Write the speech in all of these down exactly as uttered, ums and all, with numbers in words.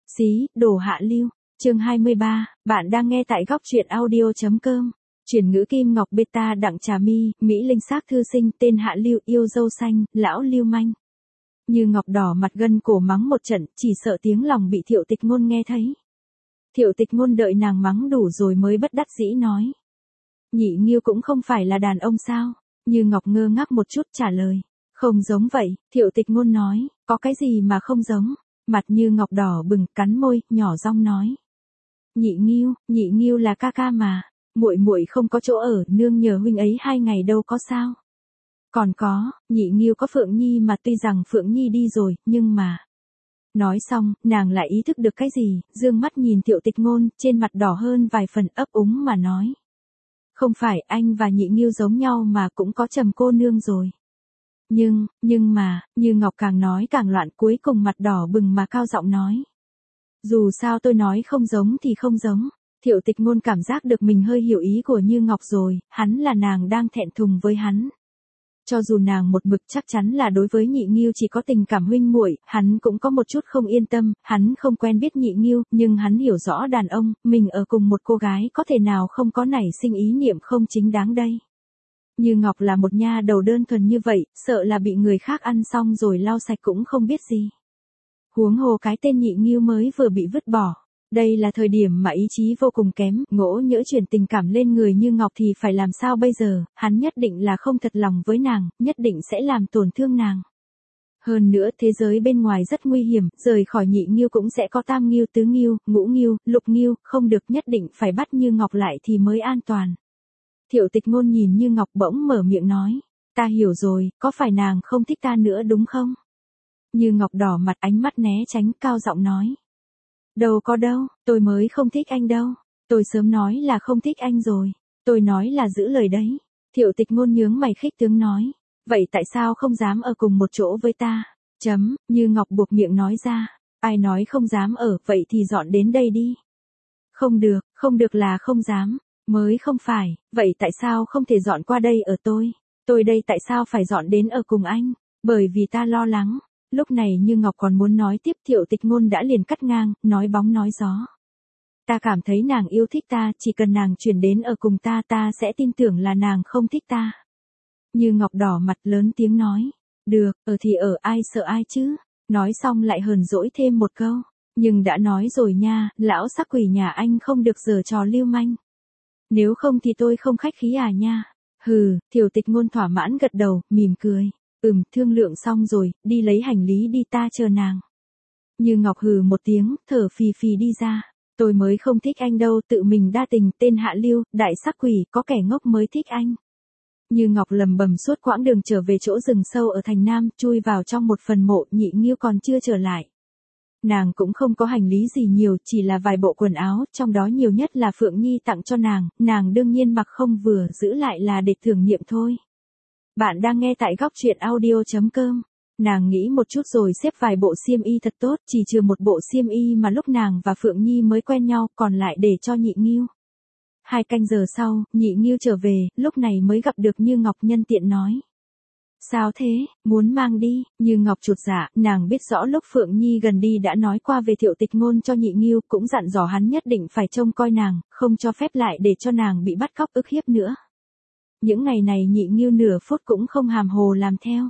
Xí, đồ hạ lưu. Chương hai mươi ba, bạn đang nghe tại góc truyện audio chấm com. Chuyển ngữ Kim Ngọc Beta Đặng Trà Mi, Mỹ Linh Xác Thư Sinh, tên hạ lưu, yêu dâu xanh, lão lưu manh. Như Ngọc đỏ mặt gân cổ mắng một trận, chỉ sợ tiếng lòng bị Thiệu Tịch Ngôn nghe thấy. Thiệu Tịch Ngôn đợi nàng mắng đủ rồi mới bất đắc dĩ nói. Nhị Nghiêu cũng không phải là đàn ông sao? Như Ngọc ngơ ngác một chút trả lời. Không giống vậy, Thiệu Tịch Ngôn nói, có cái gì mà không giống? Mặt Như Ngọc đỏ bừng, cắn môi, nhỏ giọng nói. Nhị Nghiêu, Nhị Nghiêu là ca ca mà, muội muội không có chỗ ở, nương nhờ huynh ấy hai ngày đâu có sao. Còn có, Nhị Nghiêu có Phượng Nhi mà tuy rằng Phượng Nhi đi rồi, nhưng mà... Nói xong, nàng lại ý thức được cái gì, dương mắt nhìn Thiệu Tịch Ngôn, trên mặt đỏ hơn vài phần ấp úng mà nói. Không phải anh và Nhị Nghiêu giống nhau mà cũng có Trầm cô nương rồi. Nhưng, nhưng mà, Như Ngọc càng nói càng loạn, cuối cùng mặt đỏ bừng mà cao giọng nói. Dù sao tôi nói không giống thì không giống. Thiệu Tịch Ngôn cảm giác được mình hơi hiểu ý của Như Ngọc rồi, hắn là nàng đang thẹn thùng với hắn. Cho dù nàng một mực chắc chắn là đối với Nhị Nghiêu chỉ có tình cảm huynh muội, hắn cũng có một chút không yên tâm, hắn không quen biết Nhị Nghiêu, nhưng hắn hiểu rõ đàn ông, mình ở cùng một cô gái có thể nào không có nảy sinh ý niệm không chính đáng đây. Như Ngọc là một nha đầu đơn thuần như vậy, sợ là bị người khác ăn xong rồi lau sạch cũng không biết gì. Huống hồ cái tên Nhị Nghiêu mới vừa bị vứt bỏ. Đây là thời điểm mà ý chí vô cùng kém, ngỗ nhỡ chuyển tình cảm lên người Như Ngọc thì phải làm sao bây giờ, hắn nhất định là không thật lòng với nàng, nhất định sẽ làm tổn thương nàng. Hơn nữa thế giới bên ngoài rất nguy hiểm, rời khỏi Nhị Nghiêu cũng sẽ có Tam Nghiêu, Tứ Nghiêu, Ngũ Nghiêu, Lục Nghiêu, không được, nhất định phải bắt Như Ngọc lại thì mới an toàn. Thiệu Tịch Ngôn nhìn Như Ngọc bỗng mở miệng nói, ta hiểu rồi, có phải nàng không thích ta nữa đúng không? Như Ngọc đỏ mặt, ánh mắt né tránh, cao giọng nói. Đâu có đâu, tôi mới không thích anh đâu. Tôi sớm nói là không thích anh rồi. Tôi nói là giữ lời đấy. Thiệu Tịch Ngôn nhướng mày khích tướng nói. Vậy tại sao không dám ở cùng một chỗ với ta? Chấm, Như Ngọc buộc miệng nói ra. Ai nói không dám ở, vậy thì dọn đến đây đi. Không được, không được là không dám. Mới không phải, vậy tại sao không thể dọn qua đây ở tôi? Tôi đây tại sao phải dọn đến ở cùng anh? Bởi vì ta lo lắng. Lúc này Như Ngọc còn muốn nói tiếp, Thiệu Tịch Ngôn đã liền cắt ngang, nói bóng nói gió. Ta cảm thấy nàng yêu thích ta, chỉ cần nàng chuyển đến ở cùng ta ta sẽ tin tưởng là nàng không thích ta. Như Ngọc đỏ mặt lớn tiếng nói. Được, ở thì ở, ai sợ ai chứ? Nói xong lại hờn dỗi thêm một câu. Nhưng đã nói rồi nha, lão sắc quỷ nhà anh không được giở trò lưu manh. Nếu không thì tôi không khách khí à nha. Hừ, Thiệu Tịch Ngôn thỏa mãn gật đầu, mỉm cười. Ừm, thương lượng xong rồi, đi lấy hành lý đi, ta chờ nàng. Như Ngọc hừ một tiếng, thở phì phì đi ra. Tôi mới không thích anh đâu, tự mình đa tình, tên hạ lưu, đại sắc quỷ, có kẻ ngốc mới thích anh. Như Ngọc lầm bầm suốt quãng đường trở về chỗ rừng sâu ở thành Nam, chui vào trong một phần mộ, Nhị Nghiêu còn chưa trở lại. Nàng cũng không có hành lý gì nhiều, chỉ là vài bộ quần áo, trong đó nhiều nhất là Phượng Nhi tặng cho nàng, nàng đương nhiên mặc không vừa, giữ lại là để thưởng niệm thôi. Bạn đang nghe tại góc truyện audio chấm com. Nàng nghĩ một chút rồi xếp vài bộ xiêm y thật tốt, chỉ trừ một bộ xiêm y mà lúc nàng và Phượng Nhi mới quen nhau, còn lại để cho Nhị Nghiêu. Hai canh giờ sau, Nhị Nghiêu trở về, lúc này mới gặp được Như Ngọc, nhân tiện nói. Sao thế, muốn mang đi? Như Ngọc chột dạ, nàng biết rõ lúc Phượng Nhi gần đi đã nói qua về Thiệu Tịch Ngôn cho Nhị Nghiêu, cũng dặn dò hắn nhất định phải trông coi nàng, không cho phép lại để cho nàng bị bắt cóc ức hiếp nữa. Những ngày này Nhị Nghiêu nửa phút cũng không hàm hồ làm theo.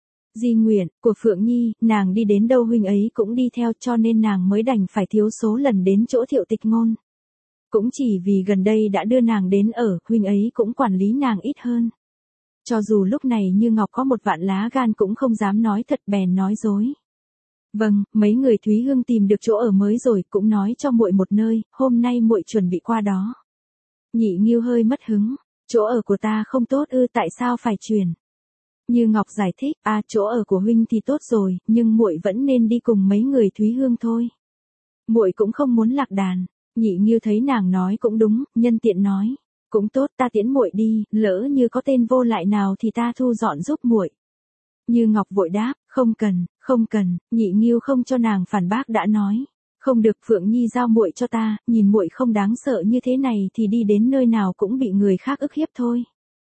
Di nguyện của Phượng Nhi, nàng đi đến đâu huynh ấy cũng đi theo, cho nên nàng mới đành phải thiếu số lần đến chỗ Thiệu Tịch Ngôn. Cũng chỉ vì gần đây đã đưa nàng đến ở, huynh ấy cũng quản lý nàng ít hơn. Cho dù lúc này Như Ngọc có một vạn lá gan cũng không dám nói thật, bèn nói dối. Vâng, mấy người Thúy Hương tìm được chỗ ở mới rồi, cũng nói cho muội một nơi, hôm nay muội chuẩn bị qua đó. Nhị Nghiêu hơi mất hứng. Chỗ ở của ta không tốt ư, tại sao phải chuyển? Như Ngọc giải thích, à, chỗ ở của huynh thì tốt rồi, nhưng muội vẫn nên đi cùng mấy người Thúy Hương thôi. Muội cũng không muốn lạc đàn. Nhị Nghiêu thấy nàng nói cũng đúng, nhân tiện nói, cũng tốt, ta tiễn muội đi, lỡ như có tên vô lại nào thì ta thu dọn giúp muội. Như Ngọc vội đáp, không cần, không cần. Nhị Nghiêu không cho nàng phản bác đã nói. Không được, Phượng Nhi giao muội cho ta, nhìn muội không đáng sợ như thế này thì đi đến nơi nào cũng bị người khác ức hiếp thôi.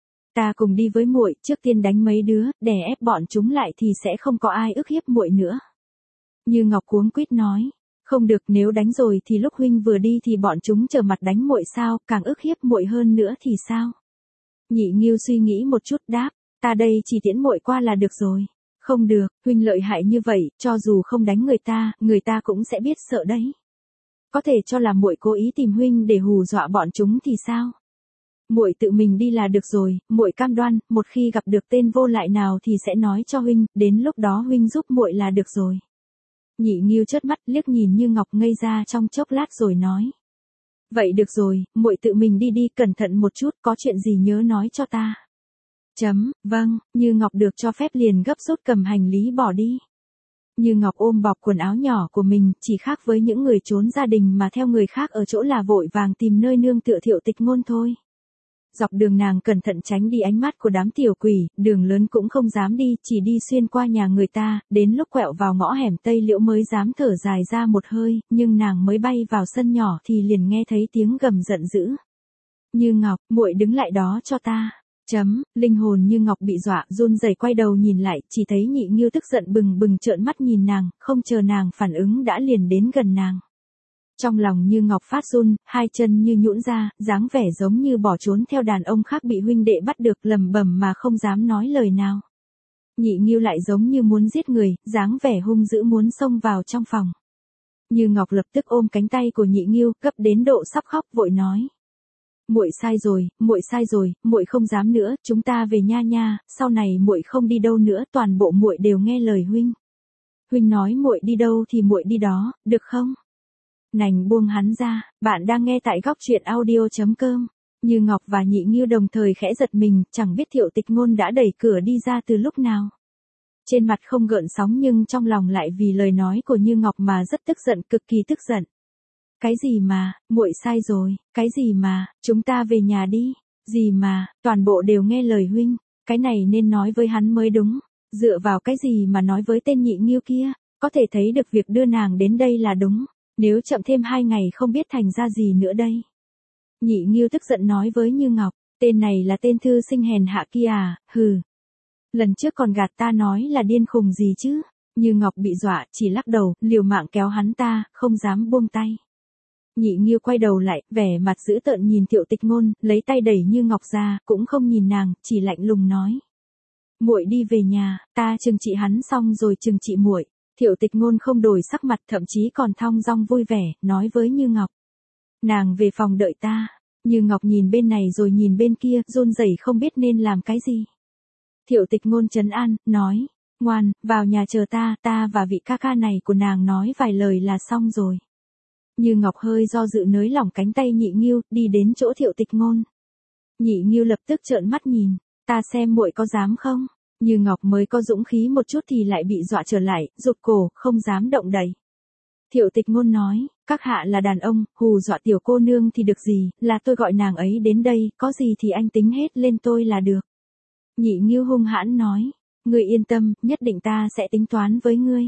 Ta cùng đi với muội, trước tiên đánh mấy đứa, đè ép bọn chúng lại thì sẽ không có ai ức hiếp muội nữa. Như Ngọc cuống quýt nói, Không được, nếu đánh rồi thì lúc huynh vừa đi thì bọn chúng trở mặt đánh muội sao, càng ức hiếp muội hơn nữa thì sao? Nhị Nghiêu suy nghĩ một chút đáp, ta đây chỉ tiễn muội qua là được rồi. Không được, huynh lợi hại như vậy, cho dù không đánh người ta, người ta cũng sẽ biết sợ đấy. Có thể cho là muội cố ý tìm huynh để hù dọa bọn chúng thì sao? Muội tự mình đi là được rồi, muội cam đoan, một khi gặp được tên vô lại nào thì sẽ nói cho huynh, đến lúc đó huynh giúp muội là được rồi. Nhị Nghiêu chớp mắt liếc nhìn Như Ngọc ngây ra trong chốc lát rồi nói. Vậy được rồi, muội tự mình đi đi, cẩn thận một chút, có chuyện gì nhớ nói cho ta. Chấm, vâng, Như Ngọc được cho phép liền gấp rút cầm hành lý bỏ đi. Như Ngọc ôm bọc quần áo nhỏ của mình, chỉ khác với những người trốn gia đình mà theo người khác ở chỗ là vội vàng tìm nơi nương tựa Thiệu Tịch Ngôn thôi. Dọc đường nàng cẩn thận tránh đi ánh mắt của đám tiểu quỷ, đường lớn cũng không dám đi, chỉ đi xuyên qua nhà người ta, đến lúc quẹo vào ngõ hẻm Tây Liễu mới dám thở dài ra một hơi, nhưng nàng mới bay vào sân nhỏ thì liền nghe thấy tiếng gầm giận dữ. Như Ngọc, muội đứng lại đó cho ta. Chấm, linh hồn Như Ngọc bị dọa, run rẩy quay đầu nhìn lại, chỉ thấy Nhị Nghiêu tức giận bừng bừng trợn mắt nhìn nàng, không chờ nàng phản ứng đã liền đến gần nàng. Trong lòng Như Ngọc phát run, hai chân như nhũn ra, dáng vẻ giống như bỏ trốn theo đàn ông khác bị huynh đệ bắt được, lẩm bẩm mà không dám nói lời nào. Nhị Nghiêu lại giống như muốn giết người, dáng vẻ hung dữ muốn xông vào trong phòng. Như Ngọc lập tức ôm cánh tay của Nhị Nghiêu, gấp đến độ sắp khóc, vội nói: "Muội sai rồi, muội sai rồi, muội không dám nữa, chúng ta về nha nha, sau này muội không đi đâu nữa, toàn bộ muội đều nghe lời huynh. Huynh nói muội đi đâu thì muội đi đó, được không?" Nành buông hắn ra, bạn đang nghe tại góc truyện audio chấm com. Như Ngọc và Nhị Nghiêu đồng thời khẽ giật mình, chẳng biết Thiệu Tịch Ngôn đã đẩy cửa đi ra từ lúc nào. Trên mặt không gợn sóng nhưng trong lòng lại vì lời nói của Như Ngọc mà rất tức giận, cực kỳ tức giận. Cái gì mà, muội sai rồi, cái gì mà, chúng ta về nhà đi, gì mà, toàn bộ đều nghe lời huynh, cái này nên nói với hắn mới đúng, dựa vào cái gì mà nói với tên Nhị Nghiêu kia, có thể thấy được việc đưa nàng đến đây là đúng, nếu chậm thêm hai ngày không biết thành ra gì nữa đây. Nhị Nghiêu tức giận nói với Như Ngọc, tên này là tên thư sinh hèn hạ kia à, hừ. Lần trước còn gạt ta nói là điên khùng gì chứ. Như Ngọc bị dọa, chỉ lắc đầu, liều mạng kéo hắn ta, không dám buông tay. Nhị Nghiêu quay đầu lại, vẻ mặt dữ tợn nhìn Thiệu Tịch Ngôn, lấy tay đẩy Như Ngọc ra, cũng không nhìn nàng, chỉ lạnh lùng nói: "Muội đi về nhà, ta trừng trị hắn xong rồi trừng trị muội." Thiệu Tịch Ngôn không đổi sắc mặt, thậm chí còn thong dong vui vẻ, nói với Như Ngọc: "Nàng về phòng đợi ta." Như Ngọc nhìn bên này rồi nhìn bên kia, run rẩy không biết nên làm cái gì. Thiệu Tịch Ngôn trấn an, nói: "Ngoan, vào nhà chờ ta, ta và vị ca ca này của nàng nói vài lời là xong rồi." Như Ngọc hơi do dự nới lỏng cánh tay Nhị Nghiêu, đi đến chỗ Thiệu Tịch Ngôn. Nhị Nghiêu lập tức trợn mắt nhìn, "Ta xem muội có dám không?" Như Ngọc mới có dũng khí một chút thì lại bị dọa trở lại, rụt cổ, không dám động đậy. Thiệu Tịch Ngôn nói: "Các hạ là đàn ông, hù dọa tiểu cô nương thì được gì, là tôi gọi nàng ấy đến đây, có gì thì anh tính hết lên tôi là được." Nhị Nghiêu hung hãn nói: "Ngươi yên tâm, nhất định ta sẽ tính toán với ngươi."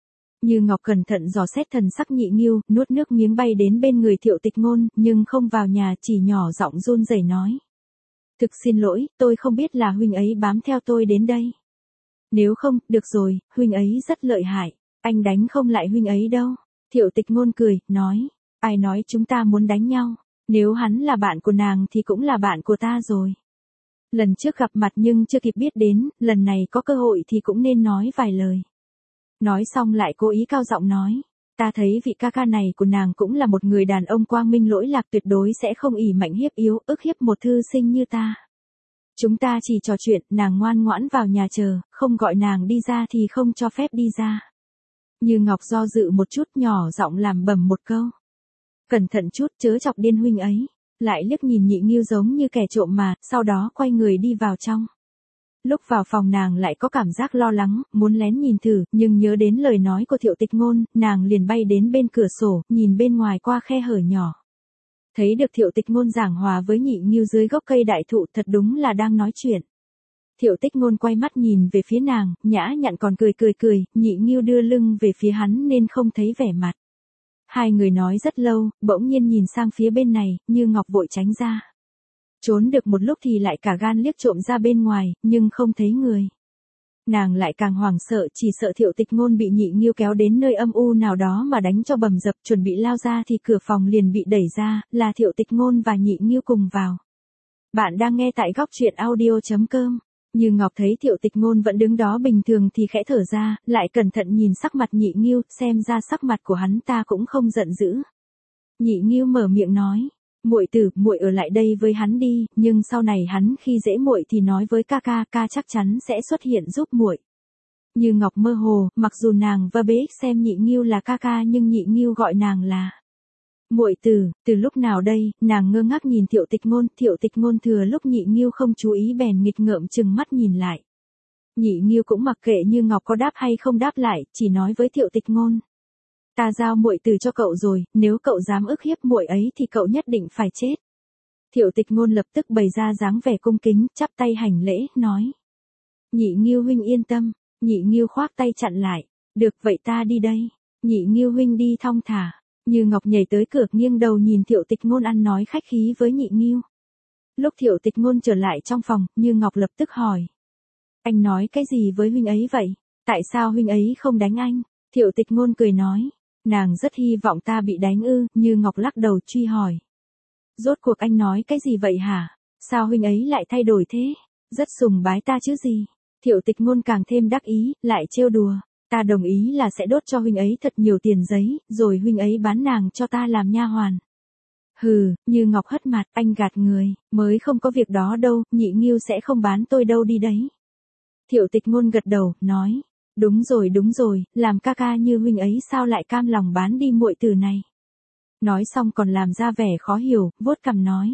Như Ngọc cẩn thận dò xét thần sắc Nhị Nghiêu, nuốt nước miếng bay đến bên người Thiệu Tịch Ngôn, nhưng không vào nhà, chỉ nhỏ giọng run rẩy nói: "Thực xin lỗi, tôi không biết là huynh ấy bám theo tôi đến đây. Nếu không, được rồi, huynh ấy rất lợi hại, anh đánh không lại huynh ấy đâu." Thiệu Tịch Ngôn cười, nói: "Ai nói chúng ta muốn đánh nhau, nếu hắn là bạn của nàng thì cũng là bạn của ta rồi. Lần trước gặp mặt nhưng chưa kịp biết đến, lần này có cơ hội thì cũng nên nói vài lời." Nói xong lại cố ý cao giọng nói: "Ta thấy vị ca ca này của nàng cũng là một người đàn ông quang minh lỗi lạc, tuyệt đối sẽ không ỷ mạnh hiếp yếu, ức hiếp một thư sinh như ta. Chúng ta chỉ trò chuyện, nàng ngoan ngoãn vào nhà chờ, không gọi nàng đi ra thì không cho phép đi ra." Như Ngọc do dự một chút, nhỏ giọng làm bầm một câu: "Cẩn thận chút, chớ chọc điên huynh ấy." Lại liếc nhìn Nhị Nghiêu giống như kẻ trộm mà, sau đó quay người đi vào trong. Lúc vào phòng nàng lại có cảm giác lo lắng, muốn lén nhìn thử, nhưng nhớ đến lời nói của Thiệu Tịch Ngôn, nàng liền bay đến bên cửa sổ, nhìn bên ngoài qua khe hở nhỏ. Thấy được Thiệu Tịch Ngôn giảng hòa với Nhị Nghiêu dưới gốc cây đại thụ, thật đúng là đang nói chuyện. Thiệu Tịch Ngôn quay mắt nhìn về phía nàng, nhã nhặn còn cười cười cười, Nhị Nghiêu đưa lưng về phía hắn nên không thấy vẻ mặt. Hai người nói rất lâu, bỗng nhiên nhìn sang phía bên này, Như Ngọc vội tránh ra. Trốn được một lúc thì lại cả gan liếc trộm ra bên ngoài, nhưng không thấy người. Nàng lại càng hoảng sợ, chỉ sợ Thiệu Tịch Ngôn bị Nhị Nghiêu kéo đến nơi âm u nào đó mà đánh cho bầm dập, chuẩn bị lao ra thì cửa phòng liền bị đẩy ra, là Thiệu Tịch Ngôn và Nhị Nghiêu cùng vào. Bạn đang nghe tại góc truyện audio chấm com. Như Ngọc thấy Thiệu Tịch Ngôn vẫn đứng đó bình thường thì khẽ thở ra, lại cẩn thận nhìn sắc mặt Nhị Nghiêu, xem ra sắc mặt của hắn ta cũng không giận dữ. Nhị Nghiêu mở miệng nói, muội tử, muội ở lại đây với hắn đi, nhưng sau này hắn khi dễ muội thì nói với ca ca, ca chắc chắn sẽ xuất hiện giúp muội. Như Ngọc mơ hồ, mặc dù nàng và bê ích xem Nhị Nghiêu là ca ca nhưng Nhị Nghiêu gọi nàng là muội tử. Từ lúc nào đây, nàng ngơ ngác nhìn Thiệu Tịch Ngôn, Thiệu Tịch Ngôn thừa lúc Nhị Nghiêu không chú ý bèn nghịch ngợm chừng mắt nhìn lại. Nhị Nghiêu cũng mặc kệ Như Ngọc có đáp hay không đáp lại, chỉ nói với Thiệu Tịch Ngôn, ta giao muội tử cho cậu rồi, nếu cậu dám ức hiếp muội ấy thì cậu nhất định phải chết. Thiệu Tịch Ngôn lập tức bày ra dáng vẻ cung kính, chắp tay hành lễ, nói, Nhị Nghiêu huynh yên tâm. Nhị Nghiêu khoác tay chặn lại, được vậy ta đi đây. Nhị Nghiêu huynh đi thong thả. Như Ngọc nhảy tới cửa, nghiêng đầu nhìn Thiệu Tịch Ngôn ăn nói khách khí với Nhị Nghiêu. Lúc Thiệu Tịch Ngôn trở lại trong phòng, Như Ngọc lập tức hỏi, anh nói cái gì với huynh ấy vậy? Tại sao huynh ấy không đánh anh? Thiệu Tịch Ngôn cười nói, nàng rất hy vọng ta bị đánh ư? Như Ngọc lắc đầu truy hỏi, rốt cuộc anh nói cái gì vậy hả? Sao huynh ấy lại thay đổi thế? Rất sùng bái ta chứ gì? Thiệu Tịch Ngôn càng thêm đắc ý, lại trêu đùa, ta đồng ý là sẽ đốt cho huynh ấy thật nhiều tiền giấy, rồi huynh ấy bán nàng cho ta làm nha hoàn. Hừ, Như Ngọc hất mặt, anh gạt người, mới không có việc đó đâu, Nhị Nghiêu sẽ không bán tôi đâu đi đấy. Thiệu Tịch Ngôn gật đầu, nói, đúng rồi đúng rồi, làm ca ca như huynh ấy sao lại cam lòng bán đi muội tử này. Nói xong còn làm ra vẻ khó hiểu, vuốt cằm nói,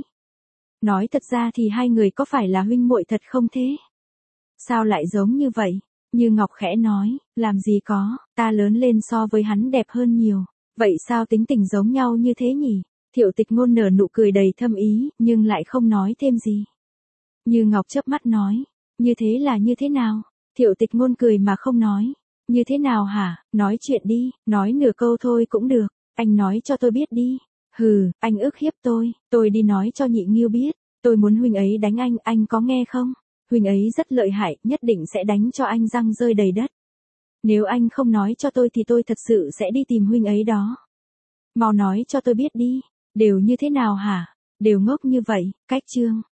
nói thật ra thì hai người có phải là huynh muội thật không thế? Sao lại giống như vậy? Như Ngọc khẽ nói, làm gì có, ta lớn lên so với hắn đẹp hơn nhiều. Vậy sao tính tình giống nhau như thế nhỉ? Thiệu Tịch Ngôn nở nụ cười đầy thâm ý, nhưng lại không nói thêm gì. Như Ngọc chớp mắt nói, như thế là như thế nào? Thiệu Tịch Ngôn cười mà không nói. Như thế nào hả? Nói chuyện đi, nói nửa câu thôi cũng được. Anh nói cho tôi biết đi. Hừ, anh ức hiếp tôi, tôi đi nói cho Nhị Nghiêu biết. Tôi muốn huynh ấy đánh anh, anh có nghe không? Huynh ấy rất lợi hại, nhất định sẽ đánh cho anh răng rơi đầy đất. Nếu anh không nói cho tôi thì tôi thật sự sẽ đi tìm huynh ấy đó. Mau nói cho tôi biết đi, đều như thế nào hả? Đều ngốc như vậy, cách chương.